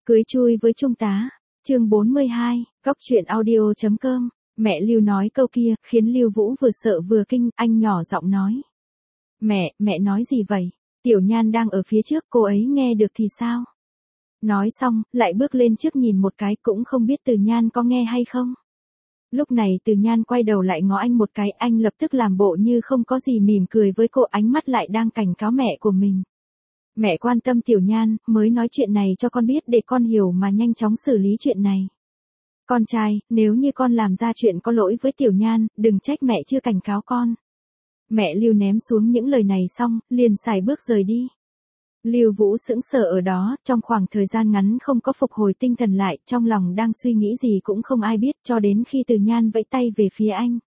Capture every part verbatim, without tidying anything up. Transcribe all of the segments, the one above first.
Cưới chui với trung tá, chương bốn mươi hai, góc truyện audio.com, mẹ Lưu nói câu kia, khiến Lưu Vũ vừa sợ vừa kinh, anh nhỏ giọng nói. Mẹ, mẹ nói gì vậy? Tiểu Nhan đang ở phía trước, cô ấy nghe được thì sao? Nói xong, lại bước lên trước nhìn một cái, cũng không biết Từ Nhan có nghe hay không. Lúc này Từ Nhan quay đầu lại ngó anh một cái, anh lập tức làm bộ như không có gì mỉm cười với cô, ánh mắt lại đang cảnh cáo mẹ của mình. Mẹ quan tâm Tiểu Nhan, mới nói chuyện này cho con biết để con hiểu mà nhanh chóng xử lý chuyện này. Con trai, nếu như con làm ra chuyện có lỗi với Tiểu Nhan, đừng trách mẹ chưa cảnh cáo con. Mẹ Lưu ném xuống những lời này xong, liền xài bước rời đi. Lưu Vũ sững sờ ở đó, trong khoảng thời gian ngắn không có phục hồi tinh thần lại, trong lòng đang suy nghĩ gì cũng không ai biết, cho đến khi Từ Nhan vẫy tay về phía anh.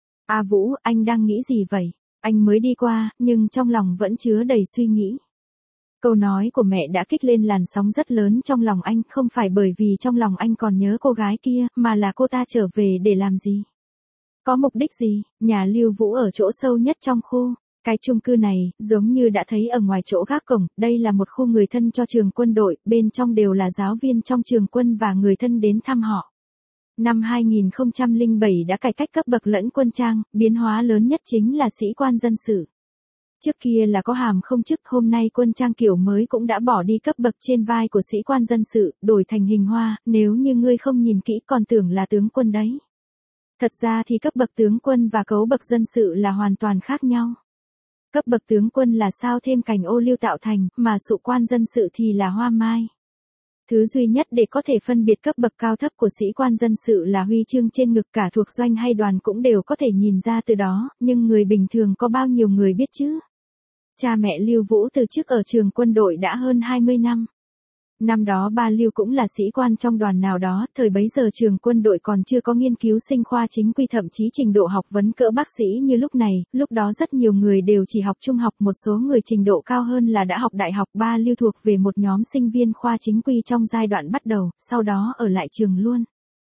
A Vũ, anh đang nghĩ gì vậy? Anh mới đi qua, nhưng trong lòng vẫn chứa đầy suy nghĩ. Câu nói của mẹ đã kích lên làn sóng rất lớn trong lòng anh, không phải bởi vì trong lòng anh còn nhớ cô gái kia, mà là cô ta trở về để làm gì? Có mục đích gì? Nhà Lưu Vũ ở chỗ sâu nhất trong khu. Cái chung cư này, giống như đã thấy ở ngoài chỗ gác cổng, đây là một khu người thân cho trường quân đội, bên trong đều là giáo viên trong trường quân và người thân đến thăm họ. Năm hai nghìn không trăm lẻ bảy đã cải cách cấp bậc lẫn quân trang, biến hóa lớn nhất chính là sĩ quan dân sự. Trước kia là có hàm không chức, hôm nay quân trang kiểu mới cũng đã bỏ đi cấp bậc trên vai của sĩ quan dân sự, đổi thành hình hoa, nếu như ngươi không nhìn kỹ còn tưởng là tướng quân đấy. Thật ra thì cấp bậc tướng quân và cấu bậc dân sự là hoàn toàn khác nhau. Cấp bậc tướng quân là sao thêm cành ô liu tạo thành, mà sụ quan dân sự thì là hoa mai. Thứ duy nhất để có thể phân biệt cấp bậc cao thấp của sĩ quan dân sự là huy chương trên ngực, cả thuộc doanh hay đoàn cũng đều có thể nhìn ra từ đó, nhưng người bình thường có bao nhiêu người biết chứ? Cha mẹ Lưu Vũ từ trước ở trường quân đội đã hơn hai mươi năm. Năm đó ba Lưu cũng là sĩ quan trong đoàn nào đó, thời bấy giờ trường quân đội còn chưa có nghiên cứu sinh khoa chính quy, thậm chí trình độ học vấn cỡ bác sĩ như lúc này, lúc đó rất nhiều người đều chỉ học trung học, một số người trình độ cao hơn là đã học đại học. Ba Lưu thuộc về một nhóm sinh viên khoa chính quy trong giai đoạn bắt đầu, sau đó ở lại trường luôn.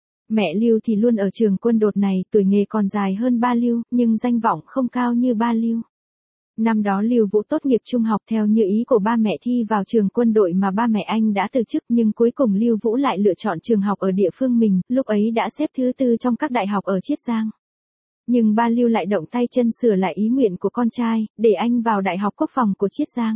Mẹ Lưu thì luôn ở trường quân đội này, tuổi nghề còn dài hơn ba Lưu, nhưng danh vọng không cao như ba Lưu. Năm đó Lưu Vũ tốt nghiệp trung học theo như ý của ba mẹ thi vào trường quân đội mà ba mẹ anh đã từ chức, nhưng cuối cùng Lưu Vũ lại lựa chọn trường học ở địa phương mình, lúc ấy đã xếp thứ tư trong các đại học ở Chiết Giang. Nhưng ba Lưu lại động tay chân sửa lại ý nguyện của con trai, để anh vào Đại học Quốc phòng của Chiết Giang.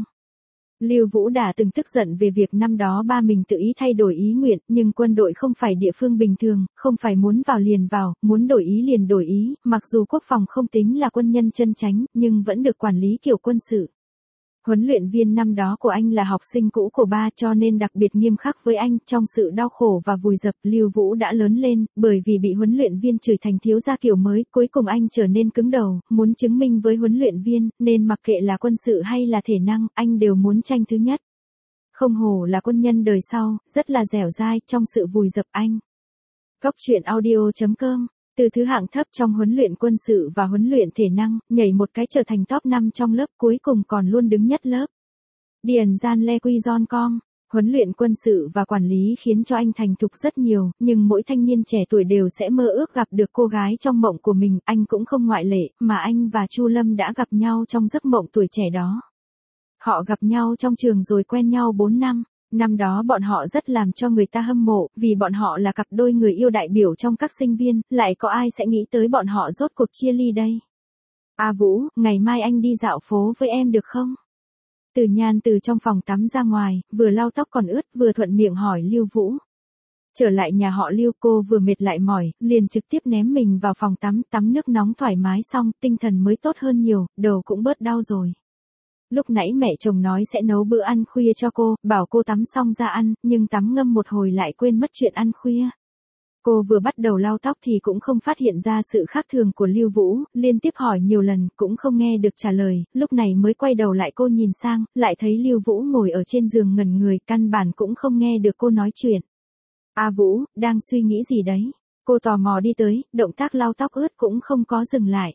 Lưu Vũ đã từng tức giận về việc năm đó ba mình tự ý thay đổi ý nguyện, nhưng quân đội không phải địa phương bình thường, không phải muốn vào liền vào, muốn đổi ý liền đổi ý, mặc dù quốc phòng không tính là quân nhân chân chánh, nhưng vẫn được quản lý kiểu quân sự. Huấn luyện viên năm đó của anh là học sinh cũ của ba, cho nên đặc biệt nghiêm khắc với anh, trong sự đau khổ và vùi dập, Lưu Vũ đã lớn lên, bởi vì bị huấn luyện viên chửi thành thiếu gia kiểu mới, cuối cùng anh trở nên cứng đầu, muốn chứng minh với huấn luyện viên, nên mặc kệ là quân sự hay là thể năng, anh đều muốn tranh thứ nhất. Không hổ là quân nhân đời sau, rất là dẻo dai trong sự vùi dập anh. Góc truyện audio.com, từ thứ hạng thấp trong huấn luyện quân sự và huấn luyện thể năng, nhảy một cái trở thành top năm trong lớp, cuối cùng còn luôn đứng nhất lớp. Điền Gian Le Quy Gion Com, huấn luyện quân sự và quản lý khiến cho anh thành thục rất nhiều, nhưng mỗi thanh niên trẻ tuổi đều sẽ mơ ước gặp được cô gái trong mộng của mình, anh cũng không ngoại lệ, mà anh và Chu Lâm đã gặp nhau trong giấc mộng tuổi trẻ đó. Họ gặp nhau trong trường rồi quen nhau bốn năm. Năm đó bọn họ rất làm cho người ta hâm mộ, vì bọn họ là cặp đôi người yêu đại biểu trong các sinh viên, lại có ai sẽ nghĩ tới bọn họ rốt cuộc chia ly đây. A Vũ, ngày mai anh đi dạo phố với em được không? Từ Nhan từ trong phòng tắm ra ngoài, vừa lau tóc còn ướt, vừa thuận miệng hỏi Lưu Vũ. Trở lại nhà họ Lưu, cô vừa mệt lại mỏi, liền trực tiếp ném mình vào phòng tắm, tắm nước nóng thoải mái xong, tinh thần mới tốt hơn nhiều, đầu cũng bớt đau rồi. Lúc nãy mẹ chồng nói sẽ nấu bữa ăn khuya cho cô, bảo cô tắm xong ra ăn, nhưng tắm ngâm một hồi lại quên mất chuyện ăn khuya. Cô vừa bắt đầu lau tóc thì cũng không phát hiện ra sự khác thường của Lưu Vũ, liên tiếp hỏi nhiều lần, cũng không nghe được trả lời, lúc này mới quay đầu lại cô nhìn sang, lại thấy Lưu Vũ ngồi ở trên giường ngẩn người, căn bản cũng không nghe được cô nói chuyện. A Vũ, đang suy nghĩ gì đấy? Cô tò mò đi tới, động tác lau tóc ướt cũng không có dừng lại.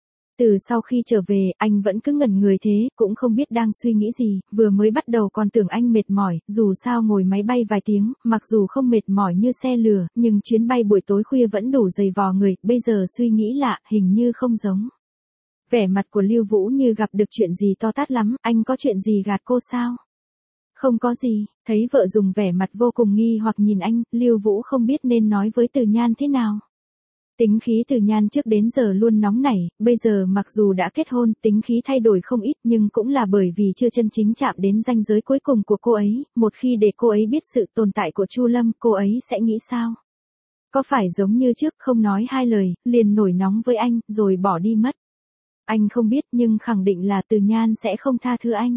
Từ sau khi trở về, anh vẫn cứ ngẩn người thế, cũng không biết đang suy nghĩ gì, vừa mới bắt đầu còn tưởng anh mệt mỏi, dù sao ngồi máy bay vài tiếng, mặc dù không mệt mỏi như xe lửa, nhưng chuyến bay buổi tối khuya vẫn đủ dày vò người, bây giờ suy nghĩ lạ, hình như không giống. Vẻ mặt của Lưu Vũ như gặp được chuyện gì to tát lắm, anh có chuyện gì gạt cô sao? Không có gì, thấy vợ dùng vẻ mặt vô cùng nghi hoặc nhìn anh, Lưu Vũ không biết nên nói với Từ Nhan thế nào. Tính khí Từ Nhan trước đến giờ luôn nóng nảy, bây giờ mặc dù đã kết hôn, tính khí thay đổi không ít nhưng cũng là bởi vì chưa chân chính chạm đến ranh giới cuối cùng của cô ấy, một khi để cô ấy biết sự tồn tại của Chu Lâm, cô ấy sẽ nghĩ sao? Có phải giống như trước không nói hai lời, liền nổi nóng với anh, rồi bỏ đi mất? Anh không biết nhưng khẳng định là Từ Nhan sẽ không tha thứ anh.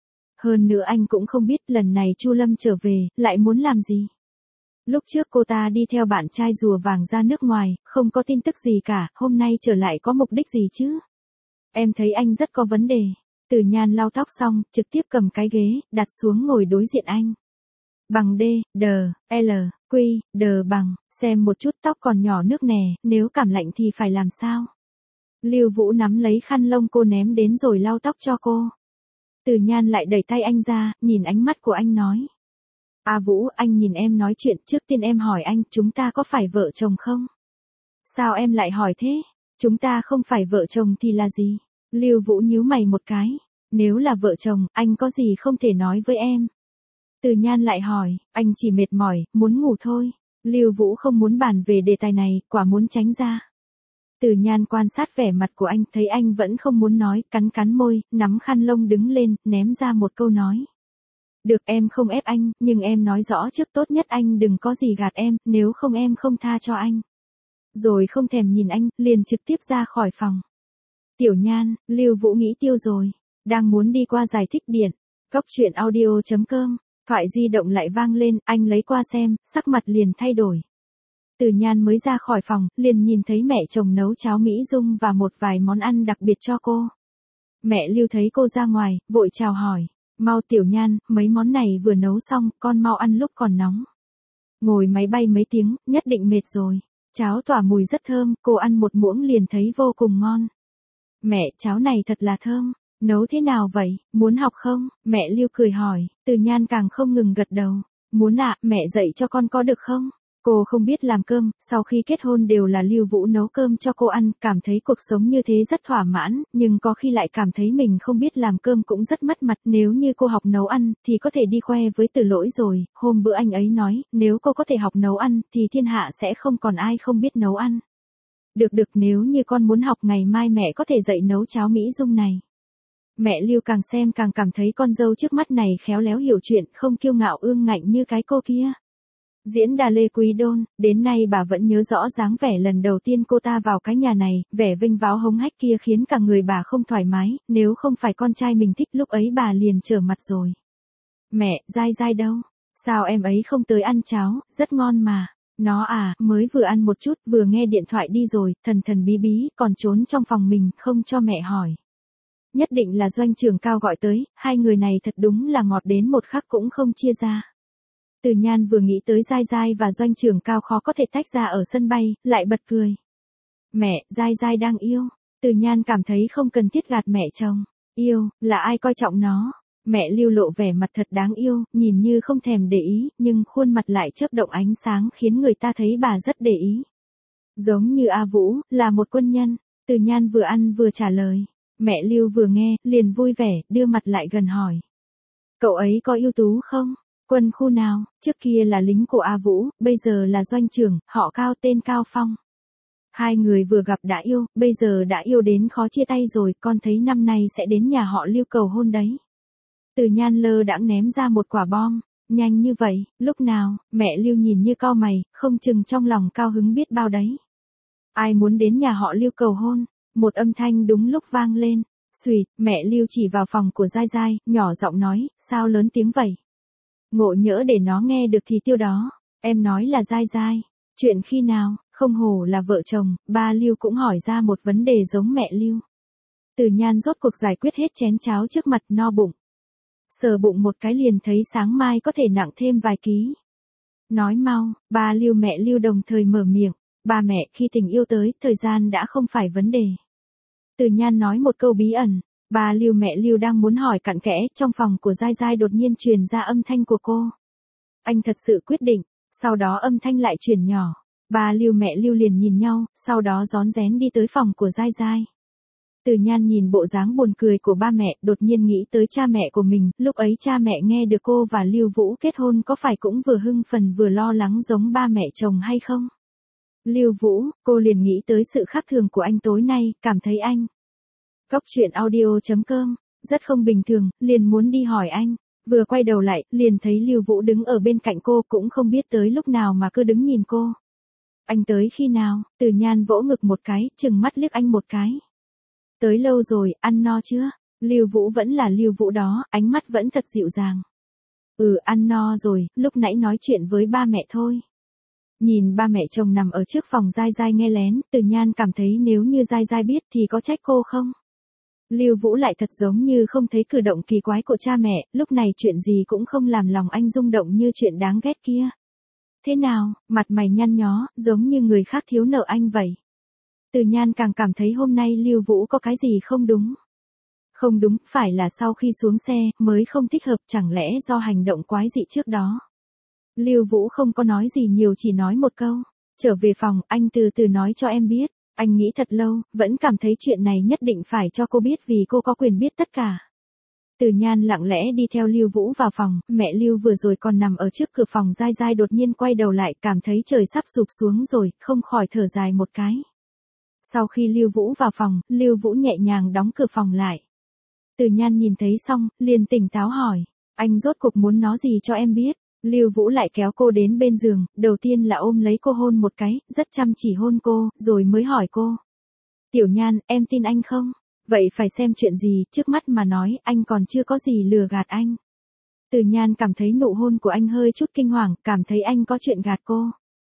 Hơn nữa anh cũng không biết lần này Chu Lâm trở về, lại muốn làm gì. Lúc trước cô ta đi theo bạn trai rùa vàng ra nước ngoài, không có tin tức gì cả, hôm nay trở lại có mục đích gì chứ? Em thấy anh rất có vấn đề. Từ Nhan lau tóc xong, trực tiếp cầm cái ghế, đặt xuống ngồi đối diện anh. Bằng D, D, L, Q, D bằng, xem một chút tóc còn nhỏ nước nè, nếu cảm lạnh thì phải làm sao? Lưu Vũ nắm lấy khăn lông cô ném đến rồi lau tóc cho cô. Từ Nhan lại đẩy tay anh ra, nhìn ánh mắt của anh nói. A Vũ, anh nhìn em nói chuyện, trước tiên em hỏi anh, chúng ta có phải vợ chồng không? Sao em lại hỏi thế? Chúng ta không phải vợ chồng thì là gì? Lưu Vũ nhíu mày một cái. Nếu là vợ chồng, anh có gì không thể nói với em? Từ Nhan lại hỏi, anh chỉ mệt mỏi, muốn ngủ thôi. Lưu Vũ không muốn bàn về đề tài này, quả muốn tránh ra. Từ Nhan quan sát vẻ mặt của anh, thấy anh vẫn không muốn nói, cắn cắn môi, nắm khăn lông đứng lên, ném ra một câu nói. Được, em không ép anh, nhưng em nói rõ trước, tốt nhất anh đừng có gì gạt em, nếu không em không tha cho anh. Rồi không thèm nhìn anh, liền trực tiếp ra khỏi phòng. Tiểu Nhan, Lưu Vũ nghĩ tiêu rồi, đang muốn đi qua giải thích điện. Cốc truyện audio chấm com, thoại di động lại vang lên, anh lấy qua xem, sắc mặt liền thay đổi. Từ Nhan mới ra khỏi phòng, liền nhìn thấy mẹ chồng nấu cháo Mỹ Dung và một vài món ăn đặc biệt cho cô. Mẹ Lưu thấy cô ra ngoài, vội chào hỏi. Mau Tiểu Nhan, mấy món này vừa nấu xong, con mau ăn lúc còn nóng. Ngồi máy bay mấy tiếng, nhất định mệt rồi. Cháo tỏa mùi rất thơm, cô ăn một muỗng liền thấy vô cùng ngon. Mẹ, cháo này thật là thơm. Nấu thế nào vậy, muốn học không? Mẹ Lưu cười hỏi, Từ Nhan càng không ngừng gật đầu. Muốn ạ, à, mẹ dạy cho con có được không? Cô không biết làm cơm, sau khi kết hôn đều là Lưu Vũ nấu cơm cho cô ăn, cảm thấy cuộc sống như thế rất thỏa mãn, nhưng có khi lại cảm thấy mình không biết làm cơm cũng rất mất mặt, nếu như cô học nấu ăn, thì có thể đi khoe với Từ Lỗi rồi, hôm bữa anh ấy nói, nếu cô có thể học nấu ăn, thì thiên hạ sẽ không còn ai không biết nấu ăn. Được được, nếu như con muốn học ngày mai mẹ có thể dạy nấu cháo Mỹ Dung này. Mẹ Lưu càng xem càng cảm thấy con dâu trước mắt này khéo léo hiểu chuyện, không kiêu ngạo ương ngạnh như cái cô kia. Diễn đà Lê Quý Đôn, đến nay bà vẫn nhớ rõ dáng vẻ lần đầu tiên cô ta vào cái nhà này, vẻ vinh váo hống hách kia khiến cả người bà không thoải mái, nếu không phải con trai mình thích lúc ấy bà liền trở mặt rồi. Mẹ, Giai Giai đâu? Sao em ấy không tới ăn cháo, rất ngon mà. Nó à, mới vừa ăn một chút, vừa nghe điện thoại đi rồi, thần thần bí bí, còn trốn trong phòng mình, không cho mẹ hỏi. Nhất định là Doanh Trường Cao gọi tới, hai người này thật đúng là ngọt đến một khắc cũng không chia ra. Từ Nhan vừa nghĩ tới Giai Giai và Doanh Trường Cao khó có thể tách ra ở sân bay, lại bật cười. Mẹ, Giai Giai đang yêu. Từ Nhan cảm thấy không cần thiết gạt mẹ chồng. Yêu, là ai coi trọng nó? Mẹ Lưu lộ vẻ mặt thật đáng yêu, nhìn như không thèm để ý, nhưng khuôn mặt lại chớp động ánh sáng khiến người ta thấy bà rất để ý. Giống như A Vũ, là một quân nhân. Từ Nhan vừa ăn vừa trả lời. Mẹ Lưu vừa nghe, liền vui vẻ, đưa mặt lại gần hỏi. Cậu ấy có ưu tú không? Quân khu nào? Trước kia là lính của A Vũ, bây giờ là doanh trưởng, họ Cao, tên Cao Phong. Hai người vừa gặp đã yêu, bây giờ đã yêu đến khó chia tay rồi, con thấy năm nay sẽ đến nhà họ Lưu cầu hôn đấy. Từ Nhan lơ đãng ném ra một quả bom. Nhanh như vậy, lúc nào? Mẹ Lưu nhìn như cau mày, không chừng trong lòng cao hứng biết bao đấy. Ai muốn đến nhà họ Lưu cầu hôn? Một âm thanh đúng lúc vang lên. Xùyt, mẹ Lưu chỉ vào phòng của Giai Giai, nhỏ giọng nói, sao lớn tiếng vậy? Ngộ nhỡ để nó nghe được thì tiêu đó. Em nói là Giai Giai. Chuyện khi nào? Không hổ là vợ chồng, ba Lưu cũng hỏi ra một vấn đề giống mẹ Lưu. Từ Nhan rốt cuộc giải quyết hết chén cháo trước mặt, no bụng. Sờ bụng một cái liền thấy sáng mai có thể nặng thêm vài ký. Nói mau, ba Lưu mẹ Lưu đồng thời mở miệng. Ba mẹ, khi tình yêu tới, thời gian đã không phải vấn đề. Từ Nhan nói một câu bí ẩn. Ba Lưu mẹ Lưu đang muốn hỏi cặn kẽ, trong phòng của Giai Giai đột nhiên truyền ra âm thanh của cô. Anh thật sự quyết định, sau đó âm thanh lại chuyển nhỏ. Ba Lưu mẹ Lưu liền nhìn nhau, sau đó rón rén đi tới phòng của Giai Giai. Từ Nhan nhìn bộ dáng buồn cười của ba mẹ, đột nhiên nghĩ tới cha mẹ của mình, lúc ấy cha mẹ nghe được cô và Lưu Vũ kết hôn có phải cũng vừa hưng phấn vừa lo lắng giống ba mẹ chồng hay không? Lưu Vũ, cô liền nghĩ tới sự khác thường của anh tối nay, cảm thấy anh. Cốc truyện audio chấm com, rất không bình thường, liền muốn đi hỏi anh. Vừa quay đầu lại, liền thấy Lưu Vũ đứng ở bên cạnh cô, cũng không biết tới lúc nào mà cứ đứng nhìn cô. Anh tới khi nào? Từ Nhan vỗ ngực một cái, chừng mắt liếc anh một cái. Tới lâu rồi, ăn no chưa? Lưu Vũ vẫn là Lưu Vũ đó, ánh mắt vẫn thật dịu dàng. Ừ, ăn no rồi, lúc nãy nói chuyện với ba mẹ thôi. Nhìn ba mẹ chồng nằm ở trước phòng Giai Giai nghe lén, Từ Nhan cảm thấy nếu như Giai Giai biết thì có trách cô không? Lưu Vũ lại thật giống như không thấy cử động kỳ quái của cha mẹ, lúc này chuyện gì cũng không làm lòng anh rung động như chuyện đáng ghét kia. Thế nào, mặt mày nhăn nhó, giống như người khác thiếu nợ anh vậy. Từ Nhan càng cảm thấy hôm nay Lưu Vũ có cái gì không đúng. Không đúng, phải là sau khi xuống xe, mới không thích hợp, chẳng lẽ do hành động quái dị trước đó. Lưu Vũ không có nói gì nhiều, chỉ nói một câu. Trở về phòng, anh từ từ nói cho em biết. Anh nghĩ thật lâu, vẫn cảm thấy chuyện này nhất định phải cho cô biết vì cô có quyền biết tất cả. Từ Nhan lặng lẽ đi theo Lưu Vũ vào phòng, mẹ Lưu vừa rồi còn nằm ở trước cửa phòng Giai Giai đột nhiên quay đầu lại, cảm thấy trời sắp sụp xuống rồi, không khỏi thở dài một cái. Sau khi Lưu Vũ vào phòng, Lưu Vũ nhẹ nhàng đóng cửa phòng lại. Từ Nhan nhìn thấy xong, liền tỉnh táo hỏi, anh rốt cuộc muốn nói gì cho em biết. Lưu Vũ lại kéo cô đến bên giường, đầu tiên là ôm lấy cô hôn một cái, rất chăm chỉ hôn cô, rồi mới hỏi cô. Tiểu Nhan, em tin anh không? Vậy phải xem chuyện gì, trước mắt mà nói, anh còn chưa có gì lừa gạt anh. Từ Nhan cảm thấy nụ hôn của anh hơi chút kinh hoàng, cảm thấy anh có chuyện gạt cô.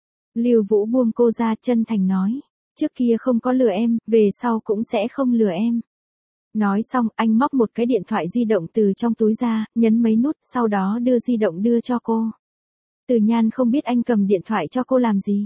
Lưu Vũ buông cô ra, chân thành nói, trước kia không có lừa em, về sau cũng sẽ không lừa em. Nói xong, anh móc một cái điện thoại di động từ trong túi ra, nhấn mấy nút, sau đó đưa di động đưa cho cô. Từ Nhan không biết anh cầm điện thoại cho cô làm gì.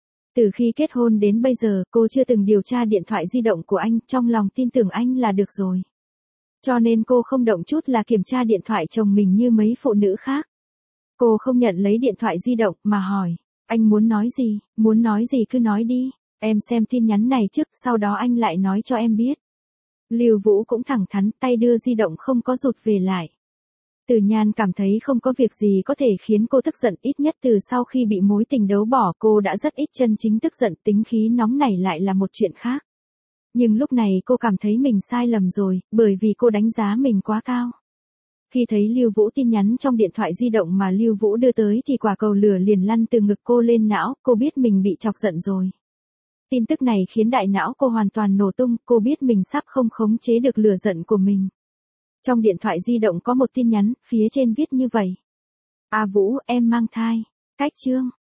Từ khi kết hôn đến bây giờ, cô chưa từng điều tra điện thoại di động của anh, trong lòng tin tưởng anh là được rồi. Cho nên cô không động chút là kiểm tra điện thoại chồng mình như mấy phụ nữ khác. Cô không nhận lấy điện thoại di động, mà hỏi, anh muốn nói gì, muốn nói gì cứ nói đi, em xem tin nhắn này trước, sau đó anh lại nói cho em biết. Lưu Vũ cũng thẳng thắn, tay đưa di động không có rụt về lại. Từ Nhan cảm thấy không có việc gì có thể khiến cô tức giận, ít nhất từ sau khi bị mối tình đấu bỏ cô đã rất ít chân chính tức giận, tính khí nóng nảy lại là một chuyện khác. Nhưng lúc này cô cảm thấy mình sai lầm rồi, bởi vì cô đánh giá mình quá cao. Khi thấy Lưu Vũ tin nhắn trong điện thoại di động mà Lưu Vũ đưa tới thì quả cầu lửa liền lăn từ ngực cô lên não, cô biết mình bị chọc giận rồi. Tin tức này khiến đại não cô hoàn toàn nổ tung, cô biết mình sắp không khống chế được lửa giận của mình. Trong điện thoại di động có một tin nhắn, phía trên viết như vậy. A Vũ, em mang thai. Cách chương.